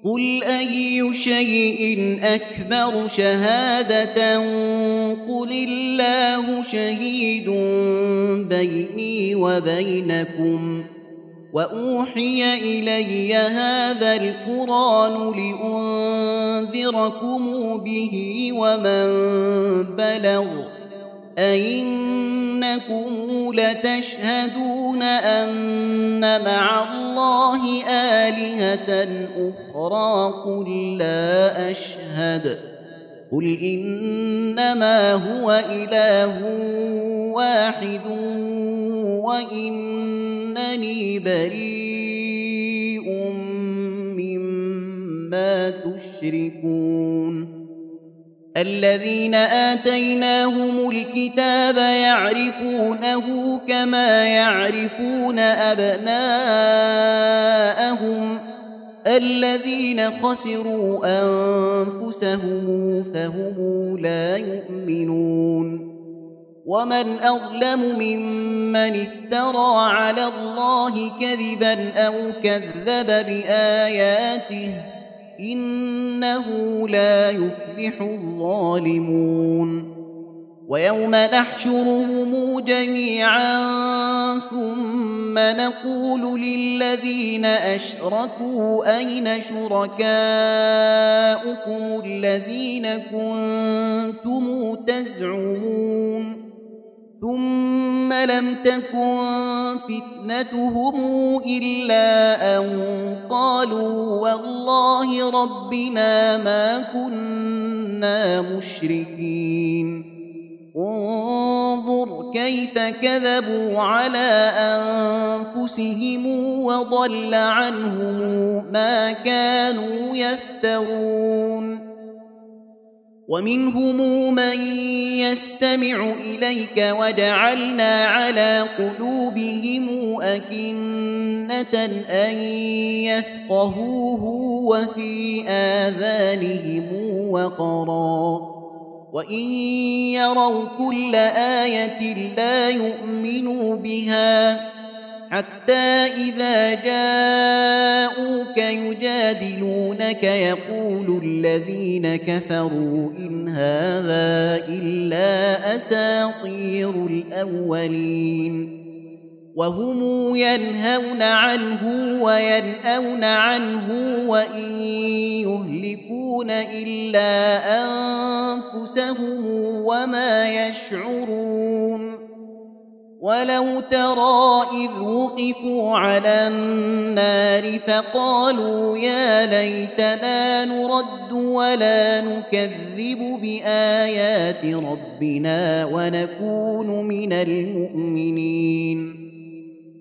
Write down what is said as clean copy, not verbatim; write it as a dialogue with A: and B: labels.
A: قل أي شيء أكبر شهادة قل الله شهيد بيني وبينكم وأوحي إلي هذا القرآن لأنذركم به ومن بلغ أئنكم لتشهدون أن مع الله آلهة أخرى قل لا أشهد قل إنما هو إله واحد وإنني بريء مما تشركون الذين آتيناهم الكتاب يعرفونه كما يعرفون أبناءهم الذين خسروا أنفسهم فهم لا يؤمنون ومن أظلم ممن افترى على الله كذبا أو كذب بآياته إنه لا يفلح الظالمون ويوم نحشرهم جميعا ثم نقول للذين أشركوا أين شركاؤكم الذين كنتم تزعمون ثم لم تكن فتنتهم إلا أن قالوا والله ربنا ما كنا مشركين انظر كيف كذبوا على أنفسهم وضل عنهم ما كانوا يفترون ومنهم من يستمع إليك وجعلنا على قلوبهم أكنة أن يفقهوه وفي آذانهم وقرا وإن يروا كل آية لا يؤمنوا بها حتى إذا جاءوك يجادلونك يقول الذين كفروا إن هذا إلا أساطير الأولين وهم ينهون عنه وينأون عنه وإن يهلكون إلا أنفسهم وما يشعرون ولو ترى إذ وقفوا على النار فقالوا يا ليتنا نرد ولا نكذب بآيات ربنا ونكون من المؤمنين